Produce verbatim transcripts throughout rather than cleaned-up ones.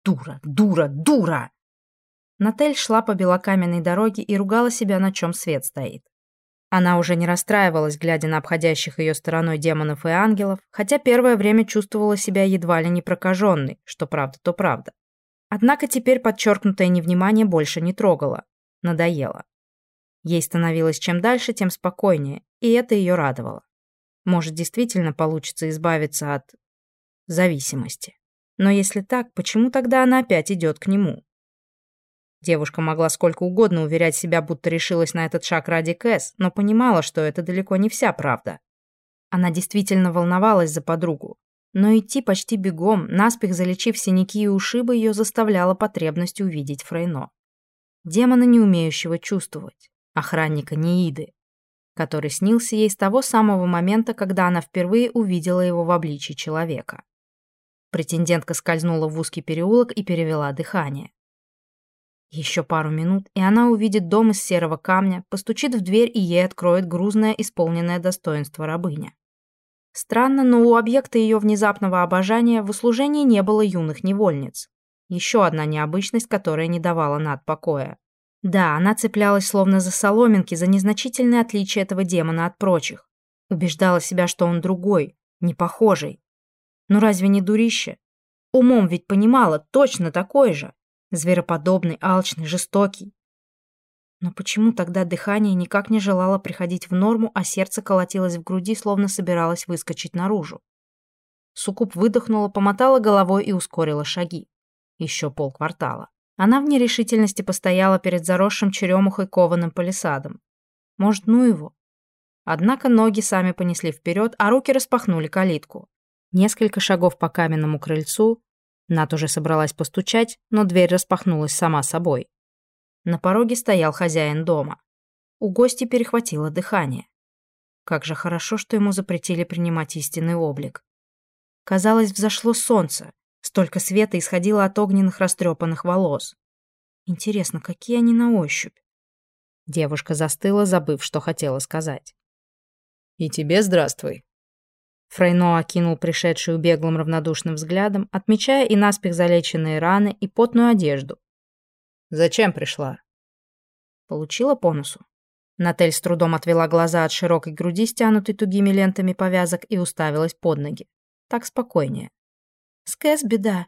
Дура, дура, дура! Натель шла по белокаменной дороге и ругала себя, на чем свет стоит. Она уже не расстраивалась, глядя на обходящих ее стороной демонов и ангелов, хотя первое время чувствовала себя едва ли не прокаженной, что правда, то правда. Однако теперь подчеркнутое невнимание больше не трогало. Надоело. Ей становилось чем дальше, тем спокойнее, и это ее радовало. Может, действительно получится избавиться от зависимости. Но если так, почему тогда она опять идет к нему? Девушка могла сколько угодно уверять себя, будто решилась на этот шаг ради Кэс, но понимала, что это далеко не вся правда. Она действительно волновалась за подругу, но идти почти бегом, наспех залечив синяки и ушибы, ее заставляла потребность увидеть Фрейно. Демона, не умеющего чувствовать, охранника Неиды, который снился ей с того самого момента, когда она впервые увидела его в обличии человека. Претендентка скользнула в узкий переулок и перевела дыхание. Еще пару минут, и она увидит дом из серого камня, постучит в дверь, и ей откроет грузное, исполненное достоинство рабыня. Странно, но у объекта ее внезапного обожания в услужении не было юных невольниц. Еще одна необычность, которая не давала Над покоя. Да, она цеплялась словно за соломинки, за незначительное отличие этого демона от прочих. Убеждала себя, что он другой, не похожий. Ну разве не дурище? Умом ведь понимала, точно такой же. Звероподобный, алчный, жестокий. Но почему тогда дыхание никак не желало приходить в норму, а сердце колотилось в груди, словно собиралось выскочить наружу? Суккуб выдохнула, помотала головой и ускорила шаги. Еще полквартала. Она в нерешительности постояла перед заросшим черемухой кованым палисадом. Может, ну его? Однако ноги сами понесли вперед, а руки распахнули калитку. Несколько шагов по каменному крыльцу. Над уже собралась постучать, но дверь распахнулась сама собой. На пороге стоял хозяин дома. У гостя перехватило дыхание. Как же хорошо, что ему запретили принимать истинный облик. Казалось, взошло солнце. Столько света исходило от огненных растрепанных волос. Интересно, какие они на ощупь? Девушка застыла, забыв, что хотела сказать. «И тебе здравствуй». Фрейно окинул пришедшую беглым равнодушным взглядом, отмечая и наспех залеченные раны, и потную одежду. «Зачем пришла?» Получила по носу. Натель с трудом отвела глаза от широкой груди, стянутой тугими лентами повязок, и уставилась под ноги. Так спокойнее. С Кэс беда.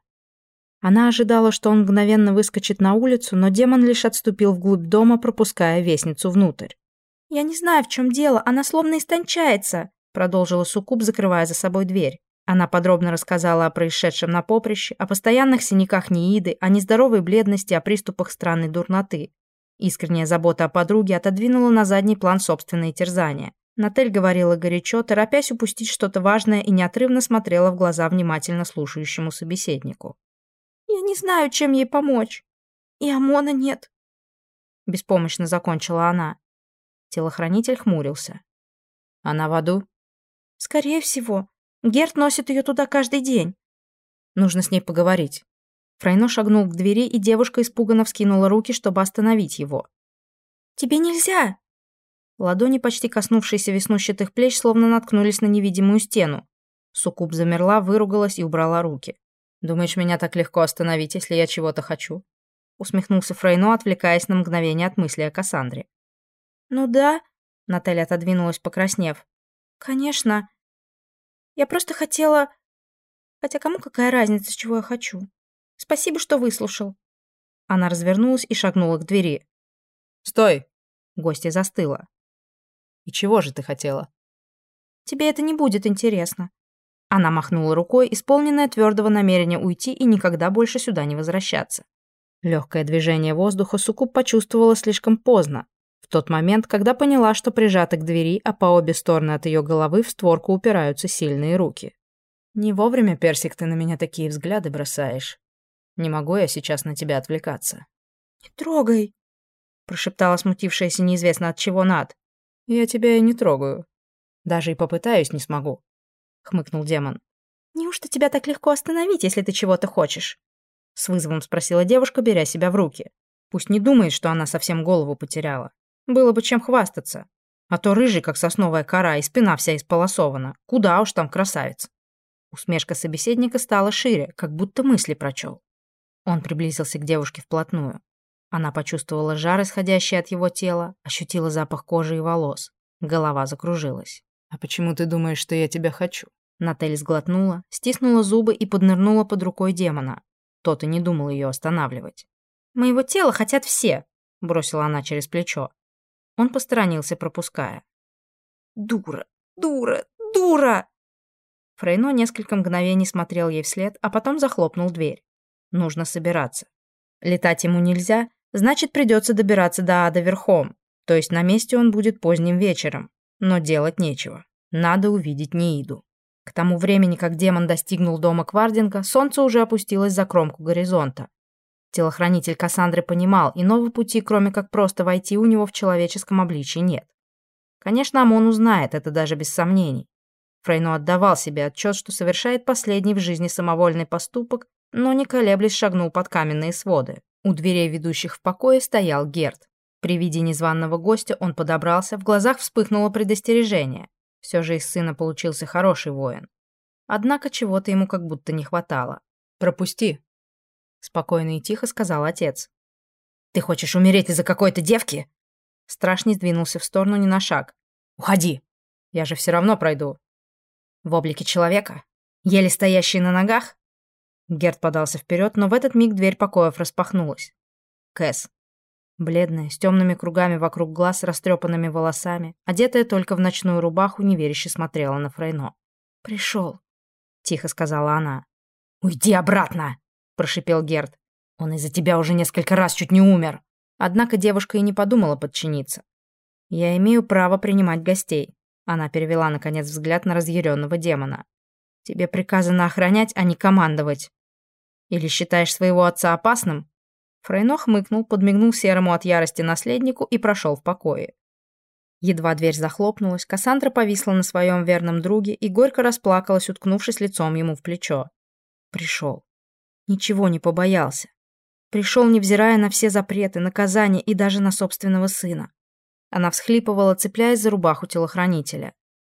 Она ожидала, что он мгновенно выскочит на улицу, но демон лишь отступил вглубь дома, пропуская вестницу внутрь. «Я не знаю, в чем дело, она словно истончается», продолжила Суккуб, закрывая за собой дверь. Она подробно рассказала о происшедшем на поприще, о постоянных синяках Неиды, о нездоровой бледности, о приступах странной дурноты. Искренняя забота о подруге отодвинула на задний план собственные терзания. Натель говорила горячо, торопясь упустить что-то важное, и неотрывно смотрела в глаза внимательно слушающему собеседнику. «Я не знаю, чем ей помочь. И Амона нет», — беспомощно закончила она. Телохранитель хмурился. «Она в аду?» «Скорее всего. Герт носит ее туда каждый день. Нужно с ней поговорить». Фрейно шагнул к двери, и девушка испуганно вскинула руки, чтобы остановить его. «Тебе нельзя!» Ладони, почти коснувшиеся веснущатых плеч, словно наткнулись на невидимую стену. Суккуб замерла, выругалась и убрала руки. «Думаешь, меня так легко остановить, если я чего-то хочу?» Усмехнулся Фрейно, отвлекаясь на мгновение от мысли о Кассандре. «Ну да», — Натель отодвинулась, покраснев. «Конечно. Я просто хотела... Хотя кому какая разница, чего я хочу? Спасибо, что выслушал». Она развернулась и шагнула к двери. «Стой!» Гостья застыла. «И чего же ты хотела?» «Тебе это не будет интересно». Она махнула рукой, исполненная твердого намерения уйти и никогда больше сюда не возвращаться. Легкое движение воздуха Суккуб почувствовала слишком поздно, в тот момент, когда поняла, что прижата к двери, а по обе стороны от ее головы в створку упираются сильные руки. «Не вовремя, Персик, ты на меня такие взгляды бросаешь. Не могу я сейчас на тебя отвлекаться». «Не трогай», — прошептала смутившаяся неизвестно от чего Над. «Я тебя и не трогаю. Даже и попытаюсь не смогу», — хмыкнул демон. «Неужто тебя так легко остановить, если ты чего-то хочешь?» С вызовом спросила девушка, беря себя в руки. Пусть не думает, что она совсем голову потеряла. Было бы чем хвастаться. А то рыжий, как сосновая кора, и спина вся исполосована. Куда уж там красавец. Усмешка собеседника стала шире, как будто мысли прочел. Он приблизился к девушке вплотную. Она почувствовала жар, исходящий от его тела, ощутила запах кожи и волос. Голова закружилась. «А почему ты думаешь, что я тебя хочу?» Натель сглотнула, стиснула зубы и поднырнула под рукой демона. Тот и не думал ее останавливать. «Моего тела хотят все», — бросила она через плечо. Он посторонился, пропуская. «Дура, дура, дура!» Фрейно несколько мгновений смотрел ей вслед, а потом захлопнул дверь. Нужно собираться. Летать ему нельзя, значит, придется добираться до ада верхом, то есть на месте он будет поздним вечером. Но делать нечего. Надо увидеть Нииду. К тому времени, как демон достигнул дома Квардинга, солнце уже опустилось за кромку горизонта. Телохранитель Кассандры понимал, иного пути, кроме как просто войти, у него в человеческом обличии нет. Конечно, Амон узнает это даже без сомнений. Фрейно отдавал себе отчет, что совершает последний в жизни самовольный поступок, но не колеблясь шагнул под каменные своды. У дверей, ведущих в покое, стоял Герд. При виде незваного гостя он подобрался, в глазах вспыхнуло предостережение. Все же из сына получился хороший воин. Однако чего-то ему как будто не хватало. «Пропусти», — спокойно и тихо сказал отец. «Ты хочешь умереть из-за какой-то девки?» Страшный сдвинулся в сторону не на шаг. «Уходи! Я же все равно пройду». В облике человека? Еле стоящий на ногах? Герд подался вперед, но в этот миг дверь покоев распахнулась. Кэс. Бледная, с темными кругами вокруг глаз, растрепанными волосами, одетая только в ночную рубаху, неверяще смотрела на Фрейно. «Пришел», — тихо сказала она. «Уйди обратно!» — прошипел Герд. «Он из-за тебя уже несколько раз чуть не умер». Однако девушка и не подумала подчиниться. «Я имею право принимать гостей», — она перевела, наконец, взгляд на разъяренного демона. «Тебе приказано охранять, а не командовать. Или считаешь своего отца опасным?» Фрейно хмыкнул, подмигнул серому от ярости наследнику и прошел в покое. Едва дверь захлопнулась, Кассандра повисла на своем верном друге и горько расплакалась, уткнувшись лицом ему в плечо. Пришел. Ничего не побоялся. Пришел, невзирая на все запреты, наказания и даже на собственного сына. Она всхлипывала, цепляясь за рубаху телохранителя.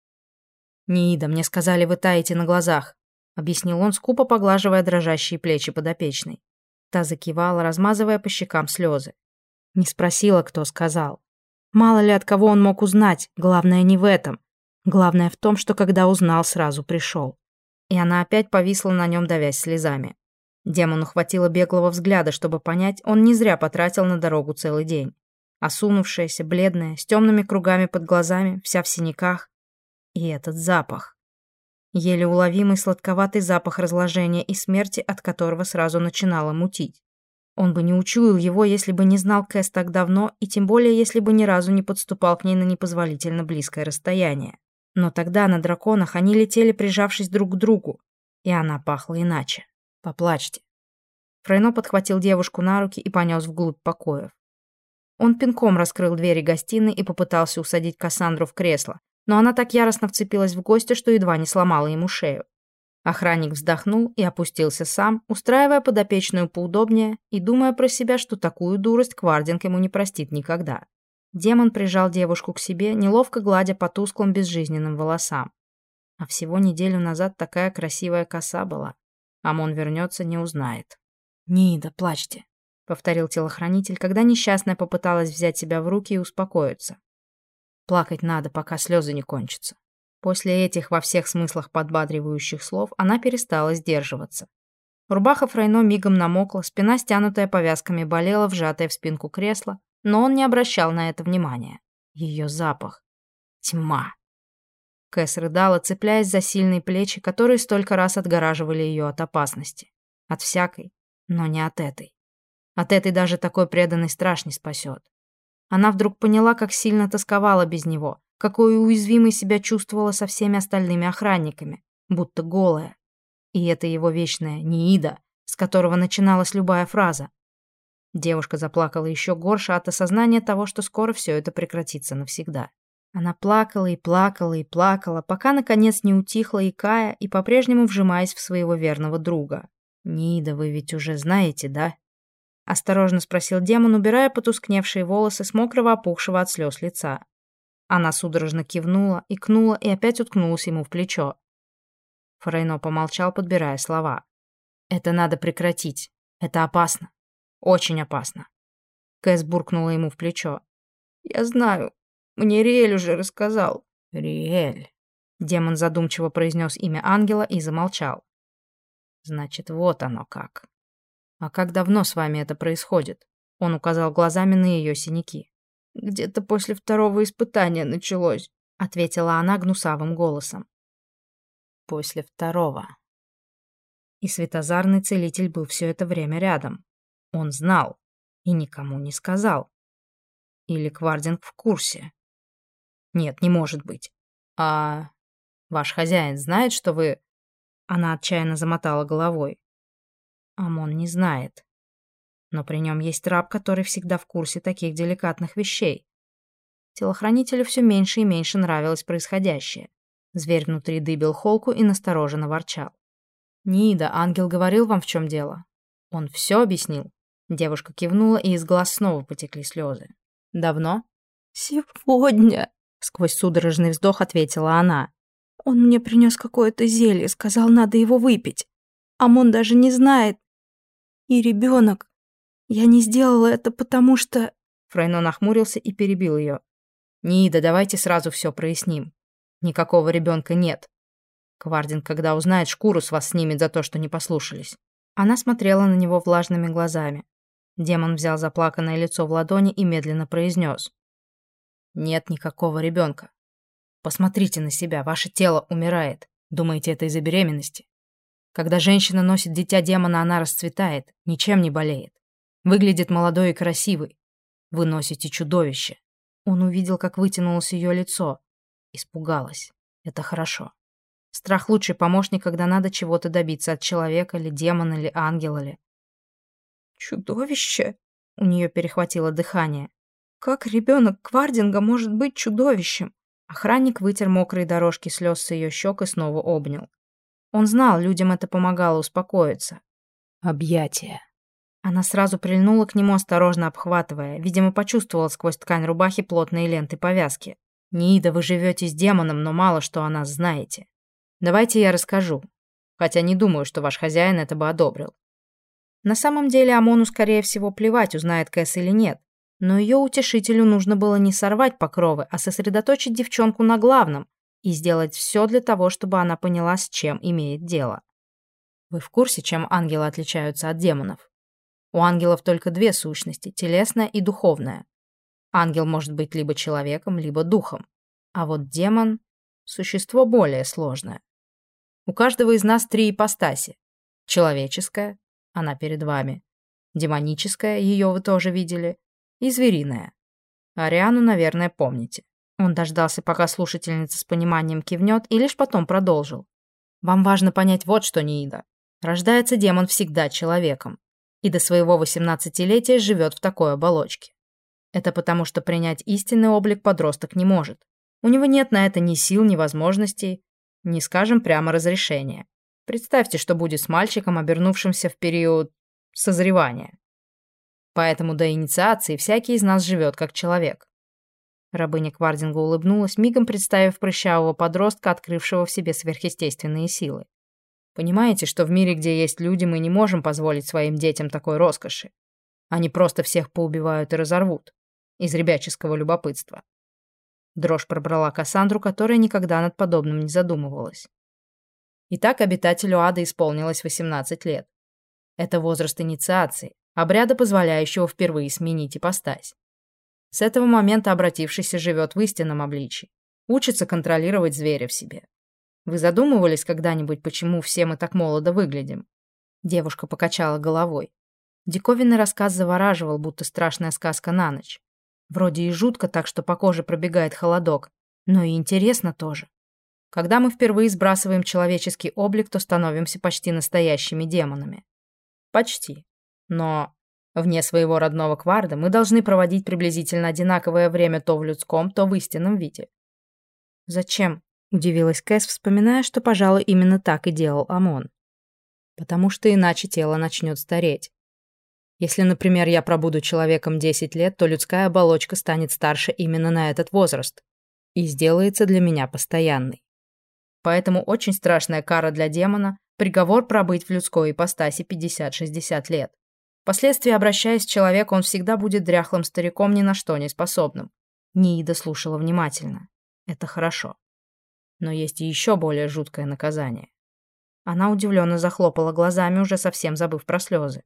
«Ниида, мне сказали, вы таете на глазах», — объяснил он, скупо поглаживая дрожащие плечи подопечной. Та закивала, размазывая по щекам слезы. Не спросила, кто сказал. Мало ли от кого он мог узнать, главное не в этом. Главное в том, что когда узнал, сразу пришел. И она опять повисла на нем, давясь слезами. Демону хватило беглого взгляда, чтобы понять, он не зря потратил на дорогу целый день. Осунувшаяся, бледная, с темными кругами под глазами, вся в синяках. И этот запах. Еле уловимый сладковатый запах разложения и смерти, от которого сразу начинало мутить. Он бы не учуял его, если бы не знал Кэс так давно, и тем более, если бы ни разу не подступал к ней на непозволительно близкое расстояние. Но тогда на драконах они летели, прижавшись друг к другу, и она пахла иначе. «Поплачьте». Фрейно подхватил девушку на руки и понес вглубь покоев. Он пинком раскрыл двери гостиной и попытался усадить Кассандру в кресло, но она так яростно вцепилась в гостя, что едва не сломала ему шею. Охранник вздохнул и опустился сам, устраивая подопечную поудобнее и думая про себя, что такую дурость Квардинг ему не простит никогда. Демон прижал девушку к себе, неловко гладя по тусклым безжизненным волосам. А всего неделю назад такая красивая коса была. Амон вернется, не узнает. «Ниида, плачьте», — повторил телохранитель, когда несчастная попыталась взять себя в руки и успокоиться. «Плакать надо, пока слезы не кончатся». После этих во всех смыслах подбадривающих слов она перестала сдерживаться. Рубаха Фрейно мигом намокла, спина, стянутая повязками, болела, вжатая в спинку кресла, но он не обращал на это внимания. Ее запах. Тьма. Кэс рыдала, цепляясь за сильные плечи, которые столько раз отгораживали ее от опасности. От всякой, но не от этой. От этой даже такой преданный страж не спасет. Она вдруг поняла, как сильно тосковала без него, какой уязвимой себя чувствовала со всеми остальными охранниками, будто голая. И это его вечная Ниида, с которого начиналась любая фраза. Девушка заплакала еще горше от осознания того, что скоро все это прекратится навсегда. Она плакала и плакала и плакала, пока наконец не утихла, икая и по-прежнему вжимаясь в своего верного друга. «Ниида, вы ведь уже знаете, да?» — осторожно спросил демон, убирая потускневшие волосы с мокрого, опухшего от слез лица. Она судорожно кивнула, икнула и опять уткнулась ему в плечо. Фрейно помолчал, подбирая слова. «Это надо прекратить. Это опасно. Очень опасно. Кэс буркнула ему в плечо. «Я знаю. Мне Риэль уже рассказал». «Риэль». Демон задумчиво произнес имя ангела и замолчал. «Значит, вот оно как. А как давно с вами это происходит?» Он указал глазами на ее синяки. «Где-то после второго испытания началось», — ответила она гнусавым голосом. «После второго». И светозарный целитель был все это время рядом. Он знал и никому не сказал. Или Квардинг в курсе? Нет, не может быть. А ваш хозяин знает, что вы... Она отчаянно замотала головой. Амон не знает. Но при нем есть раб, который всегда в курсе таких деликатных вещей. Телохранителю все меньше и меньше нравилось происходящее. Зверь внутри дыбил холку и настороженно ворчал. «Нида, ангел говорил вам, в чем дело?» «Он все объяснил?» Девушка кивнула, и из глаз снова потекли слезы. «Давно?» «Сегодня», — сквозь судорожный вздох ответила она. «Он мне принес какое-то зелье, сказал, надо его выпить. Амон даже не знает. И ребенок. Я не сделала это, потому что...» Фрейно нахмурился и перебил ее. «Нида, давайте сразу все проясним. Никакого ребенка нет. Квардинг, когда узнает, шкуру с вас снимет за то, что не послушались». Она смотрела на него влажными глазами. Демон взял заплаканное лицо в ладони и медленно произнес. «Нет никакого ребенка. Посмотрите на себя, ваше тело умирает. Думаете, это из-за беременности? Когда женщина носит дитя демона, она расцветает, ничем не болеет. Выглядит молодой и красивой. Вы носите чудовище». Он увидел, как вытянулось ее лицо. Испугалась. Это хорошо. Страх — лучший помощник, когда надо чего-то добиться от человека, или демона, или ангела, или... «Чудовище?» У нее перехватило дыхание. «Как ребенок Квардинга может быть чудовищем?» Охранник вытер мокрые дорожки слез с ее щек и снова обнял. Он знал, людям это помогало успокоиться. Объятия. Она сразу прильнула к нему, осторожно обхватывая. Видимо, почувствовала сквозь ткань рубахи плотные ленты повязки. «Нида, вы живете с демоном, но мало что о нас знаете. Давайте я расскажу. Хотя не думаю, что ваш хозяин это бы одобрил». На самом деле Амону, скорее всего, плевать, узнает Кэс или нет. Но ее утешителю нужно было не сорвать покровы, а сосредоточить девчонку на главном и сделать все для того, чтобы она поняла, с чем имеет дело. Вы в курсе, чем ангелы отличаются от демонов? У ангелов только две сущности – телесная и духовная. Ангел может быть либо человеком, либо духом. А вот демон – существо более сложное. У каждого из нас три ипостаси. Человеческая – она перед вами. Демоническая, ее вы тоже видели. И звериная. Ариану, наверное, помните. Он дождался, пока слушательница с пониманием кивнет, и лишь потом продолжил. Вам важно понять вот что, Нида. Рождается демон всегда человеком. И до своего восемнадцатилетия живет в такой оболочке. Это потому, что принять истинный облик подросток не может. У него нет на это ни сил, ни возможностей, ни, скажем, прямо разрешения. Представьте, что будет с мальчиком, обернувшимся в период созревания. Поэтому до инициации всякий из нас живет как человек. Рабыня Квардинга улыбнулась, мигом представив прыщавого подростка, открывшего в себе сверхъестественные силы. Понимаете, что в мире, где есть люди, мы не можем позволить своим детям такой роскоши. Они просто всех поубивают и разорвут. Из ребяческого любопытства. Дрожь пробрала Кассандру, которая никогда над подобным не задумывалась. Итак, обитателю ада исполнилось восемнадцать лет. Это возраст инициации, обряда, позволяющего впервые сменить ипостась. С этого момента обратившийся живет в истинном обличии, учится контролировать зверя в себе. Вы задумывались когда-нибудь, почему все мы так молодо выглядим? Девушка покачала головой. Диковинный рассказ завораживал, будто страшная сказка на ночь. Вроде и жутко так, что по коже пробегает холодок, но и интересно тоже. Когда мы впервые сбрасываем человеческий облик, то становимся почти настоящими демонами. Почти. Но вне своего родного Кварда мы должны проводить приблизительно одинаковое время то в людском, то в истинном виде. «Зачем?» – удивилась Кэс, вспоминая, что, пожалуй, именно так и делал Амон. «Потому что иначе тело начнет стареть. Если, например, я пробуду человеком десять лет, то людская оболочка станет старше именно на этот возраст и сделается для меня постоянной. Поэтому очень страшная кара для демона – приговор пробыть в людской ипостаси пятьдесят-шестьдесят лет. Впоследствии, обращаясь к человеку, он всегда будет дряхлым стариком, ни на что не способным. Ниида слушала внимательно. Это хорошо. Но есть и еще более жуткое наказание. Она удивленно захлопала глазами, уже совсем забыв про слезы.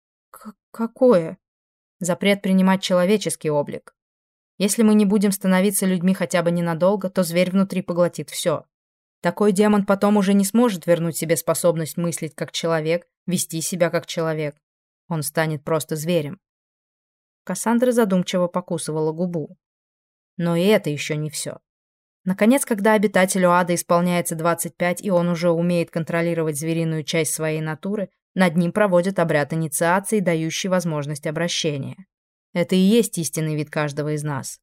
«Какое?» «Запрет принимать человеческий облик. Если мы не будем становиться людьми хотя бы ненадолго, то зверь внутри поглотит все. Такой демон потом уже не сможет вернуть себе способность мыслить как человек, вести себя как человек. Он станет просто зверем». Кассандра задумчиво покусывала губу. Но и это еще не все. Наконец, когда обитателю ада исполняется двадцать пять, и он уже умеет контролировать звериную часть своей натуры, над ним проводят обряд инициации, дающий возможность обращения. Это и есть истинный вид каждого из нас.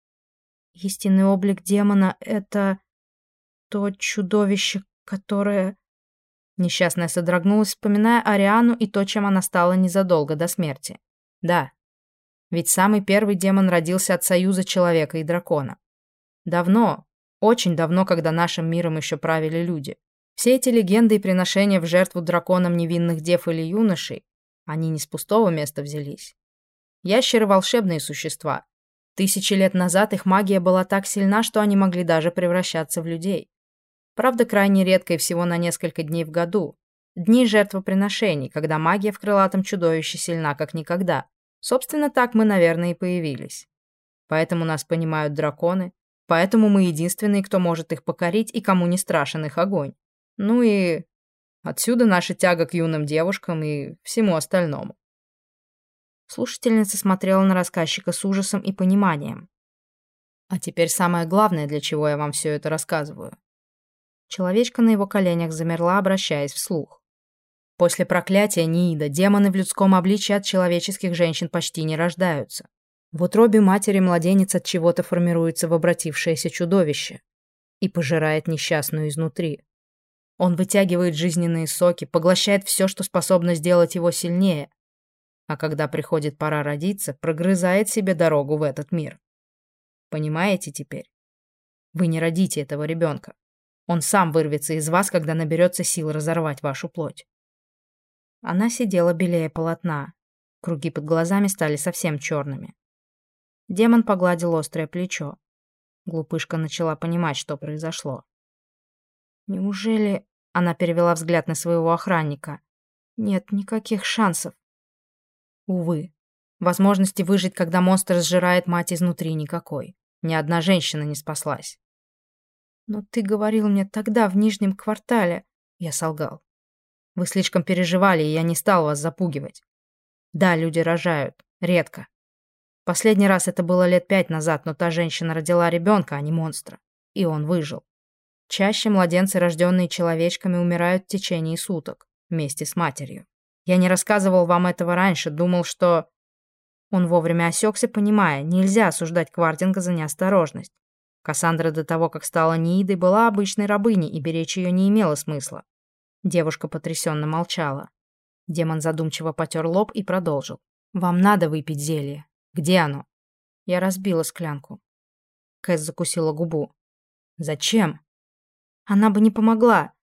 Истинный облик демона — это то чудовище, которое... Несчастная содрогнулась, вспоминая Ариану и то, чем она стала незадолго до смерти. Да, ведь самый первый демон родился от союза человека и дракона. Давно, очень давно, когда нашим миром еще правили люди. Все эти легенды и приношения в жертву драконам невинных дев или юношей, они не с пустого места взялись. Ящеры — волшебные существа. Тысячи лет назад их магия была так сильна, что они могли даже превращаться в людей. Правда, крайне редко и всего на несколько дней в году. Дни жертвоприношений, когда магия в крылатом чудовище сильна как никогда. Собственно, так мы, наверное, и появились. Поэтому нас понимают драконы, поэтому мы единственные, кто может их покорить и кому не страшен их огонь. Ну и отсюда наша тяга к юным девушкам и всему остальному. Слушательница смотрела на рассказчика с ужасом и пониманием. А теперь самое главное, для чего я вам все это рассказываю. Человечка на его коленях замерла, обращаясь вслух. После проклятия Ниида демоны в людском обличье от человеческих женщин почти не рождаются. В утробе матери младенец от чего-то формируется в обратившееся чудовище и пожирает несчастную изнутри. Он вытягивает жизненные соки, поглощает все, что способно сделать его сильнее, а когда приходит пора родиться, прогрызает себе дорогу в этот мир. Понимаете теперь? Вы не родите этого ребенка. Он сам вырвется из вас, когда наберется сил разорвать вашу плоть. Она сидела белее полотна. Круги под глазами стали совсем черными. Демон погладил острое плечо. Глупышка начала понимать, что произошло. «Неужели...» — она перевела взгляд на своего охранника. «Нет никаких шансов». Увы. Возможности выжить, когда монстр сжирает мать изнутри, никакой. Ни одна женщина не спаслась. «Но ты говорил мне тогда, в Нижнем квартале...» Я солгал. «Вы слишком переживали, и я не стал вас запугивать. Да, люди рожают. Редко. Последний раз это было лет пять назад, но та женщина родила ребенка, а не монстра. И он выжил. Чаще младенцы, рожденные человечками, умирают в течение суток, вместе с матерью. Я не рассказывал вам этого раньше, думал, что...» Он вовремя осекся, понимая, нельзя осуждать Квардинга за неосторожность. Кассандра до того, как стала Ниидой, была обычной рабыней, и беречь ее не имело смысла. Девушка потрясенно молчала. Демон задумчиво потер лоб и продолжил. «Вам надо выпить зелье. Где оно?» Я разбила склянку. Кэс закусила губу. «Зачем?» «Она бы не помогла.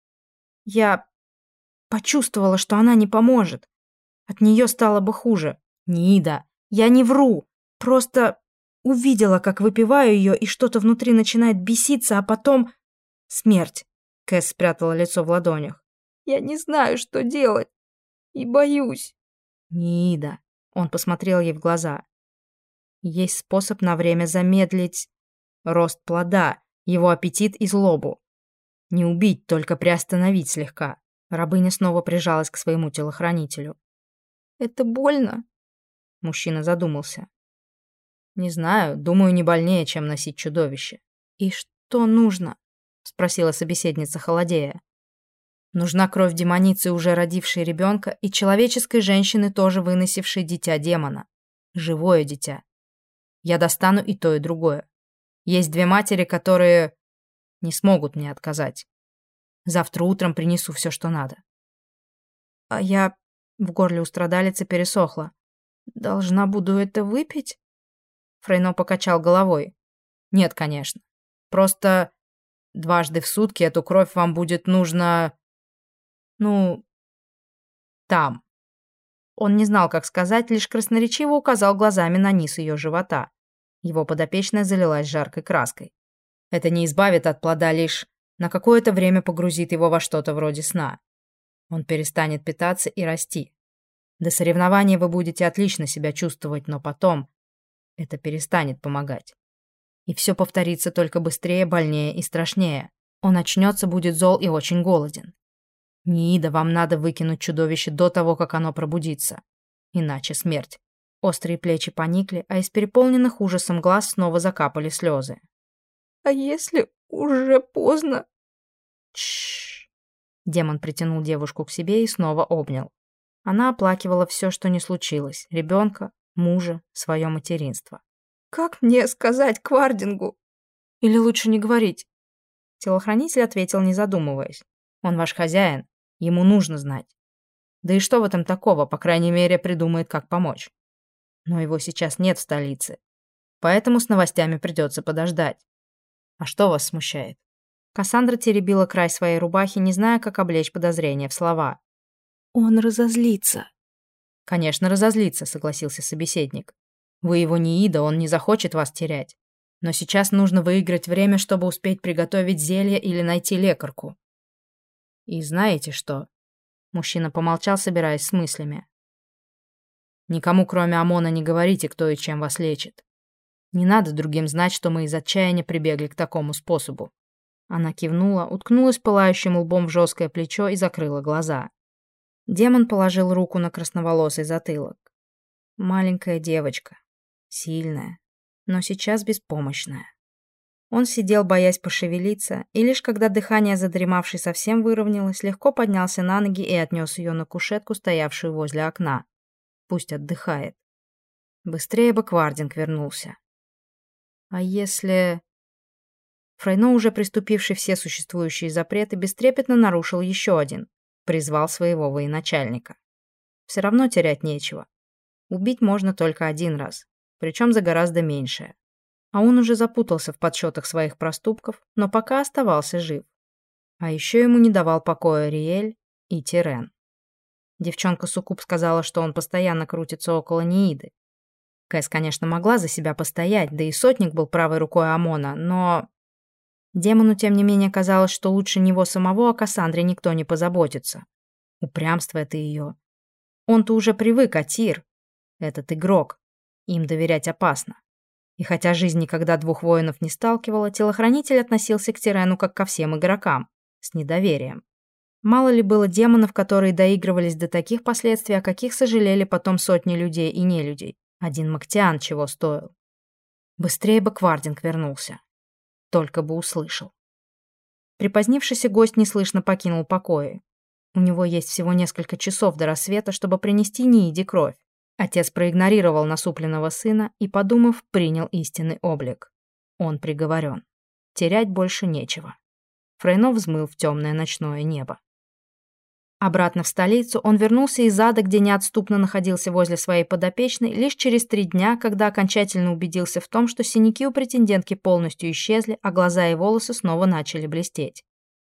Я почувствовала, что она не поможет. От нее стало бы хуже. Ниида, я не вру. Просто увидела, как выпиваю ее, и что-то внутри начинает беситься, а потом... Смерть». Кэс спрятала лицо в ладонях. «Я не знаю, что делать. И боюсь». «Ниида», — он посмотрел ей в глаза. «Есть способ на время замедлить рост плода, его аппетит и злобу. Не убить, только приостановить слегка». Рабыня снова прижалась к своему телохранителю. «Это больно?» Мужчина задумался. «Не знаю, думаю, не больнее, чем носить чудовище». «И что нужно?» — спросила собеседница, холодея. «Нужна кровь демоницы, уже родившей ребенка, и человеческой женщины, тоже выносившей дитя демона. Живое дитя. Я достану и то, и другое. Есть две матери, которые не смогут мне отказать. Завтра утром принесу все, что надо». «А я...» — в горле у страдалицы пересохло. «Должна буду это выпить?» Фрейно покачал головой. «Нет, конечно. Просто дважды в сутки эту кровь вам будет нужно... Ну, там». он не знал, как сказать, лишь красноречиво указал глазами на низ ее живота. Его подопечная залилась жаркой краской. Это не избавит от плода, лишь на какое-то время погрузит его во что-то вроде сна. Он перестанет питаться и расти. До соревнования вы будете отлично себя чувствовать, но потом это перестанет помогать. И все повторится только быстрее, больнее и страшнее. Он очнется, будет зол и очень голоден. Неида, вам надо выкинуть чудовище до того, как оно пробудится. Иначе смерть. Острые плечи поникли, а из переполненных ужасом глаз снова закапали слезы. «А если уже поздно?» Тш. Демон притянул девушку к себе и снова обнял. Она оплакивала все, что не случилось. Ребенка, мужа, свое материнство. «Как мне сказать Квардингу?» Или лучше не говорить? Телохранитель ответил, не задумываясь. Он ваш хозяин, ему нужно знать. Да и что в этом такого, по крайней мере, придумает, как помочь. Но его сейчас нет в столице, поэтому с новостями придется подождать. А что вас смущает? Кассандра теребила край своей рубахи, не зная, как облечь подозрения в слова. «Он разозлится». «Конечно, разозлится», — согласился собеседник. «Вы его не Ида, он не захочет вас терять. Но сейчас нужно выиграть время, чтобы успеть приготовить зелье или найти лекарку». «И знаете что?» Мужчина помолчал, собираясь с мыслями. «Никому, кроме Амона, не говорите, кто и чем вас лечит. Не надо другим знать, что мы из отчаяния прибегли к такому способу». Она кивнула, уткнулась пылающим лбом в жесткое плечо и закрыла глаза. Демон положил руку на красноволосый затылок. Маленькая девочка. Сильная. Но сейчас беспомощная. Он сидел, боясь пошевелиться, и лишь когда дыхание задремавшей совсем выровнялось, легко поднялся на ноги и отнес ее на кушетку, стоявшую возле окна. Пусть отдыхает. Быстрее бы Квардинг вернулся. А если... Фрейно, уже приступивший все существующие запреты, бестрепетно нарушил еще один. Призвал своего военачальника. Все равно терять нечего. Убить можно только один раз, причем за гораздо меньшее. А он уже запутался в подсчетах своих проступков, но пока оставался жив. А еще ему не давал покоя Риэль и Тирен. Девчонка Суккуб сказала, что он постоянно крутится около Неиды. Кэс, конечно, могла за себя постоять, да и сотник был правой рукой Амона, но... Демону, тем не менее, казалось, что лучше него самого о Кассандре никто не позаботится. Упрямство это ее. Он-то уже привык, а Тир... Этот игрок. Им доверять опасно. И хотя жизнь никогда двух воинов не сталкивала, телохранитель относился к Тирену как ко всем игрокам, с недоверием. Мало ли было демонов, которые доигрывались до таких последствий, о каких сожалели потом сотни людей и нелюдей. Один Мактиан чего стоил. Быстрее бы Квардинг вернулся. Только бы услышал. Припозднившийся гость неслышно покинул покои. У него есть всего несколько часов до рассвета, чтобы принести Нииде кровь. Отец проигнорировал насупленного сына и, подумав, принял истинный облик. Он приговорен. Терять больше нечего. Фрейно взмыл в темное ночное небо. Обратно в столицу он вернулся из ада, где неотступно находился возле своей подопечной, лишь через три дня, когда окончательно убедился в том, что синяки у претендентки полностью исчезли, а глаза и волосы снова начали блестеть.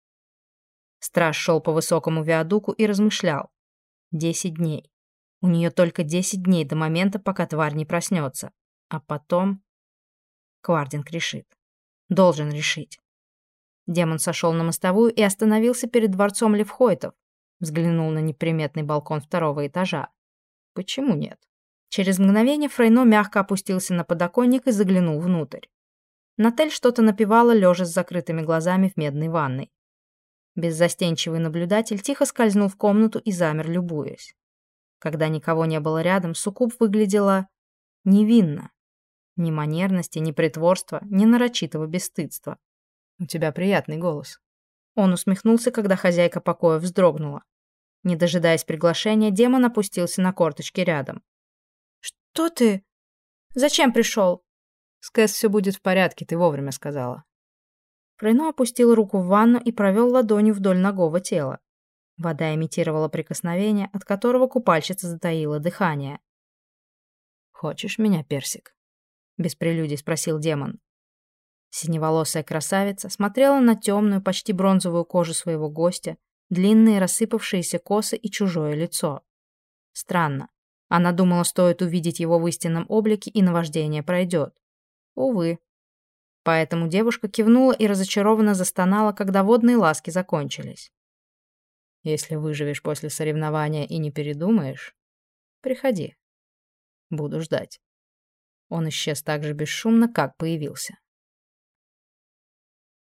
Страж шел по высокому виадуку и размышлял. Десять дней. У нее только десять дней до момента, пока тварь не проснется. А потом... Квардинг решит. Должен решить. Демон сошел на мостовую и остановился перед дворцом Левхойтов. Взглянул на неприметный балкон второго этажа. Почему нет? Через мгновение Фрейно мягко опустился на подоконник и заглянул внутрь. Натель что-то напевала, лежа с закрытыми глазами в медной ванной. Беззастенчивый наблюдатель тихо скользнул в комнату и замер, любуясь. Когда никого не было рядом, Суккуб выглядела невинно. Ни манерности, ни притворства, ни нарочитого бесстыдства. У тебя приятный голос. Он усмехнулся, когда хозяйка покоя вздрогнула. Не дожидаясь приглашения, демон опустился на корточки рядом. «Что ты? Зачем пришел?» С Кэс все будет в порядке, ты вовремя сказала. Фрейно опустил руку в ванну и провел ладонью вдоль нагого тела. Вода имитировала прикосновение, от которого купальщица затаила дыхание. «Хочешь меня, персик?» Без прелюдий спросил демон. Синеволосая красавица смотрела на темную, почти бронзовую кожу своего гостя, длинные рассыпавшиеся косы и чужое лицо. Странно. Она думала, стоит увидеть его в истинном облике, и наваждение пройдет. Увы. Поэтому девушка кивнула и разочарованно застонала, когда водные ласки закончились. Если выживешь после соревнования и не передумаешь, приходи. Буду ждать. Он исчез так же бесшумно, как появился.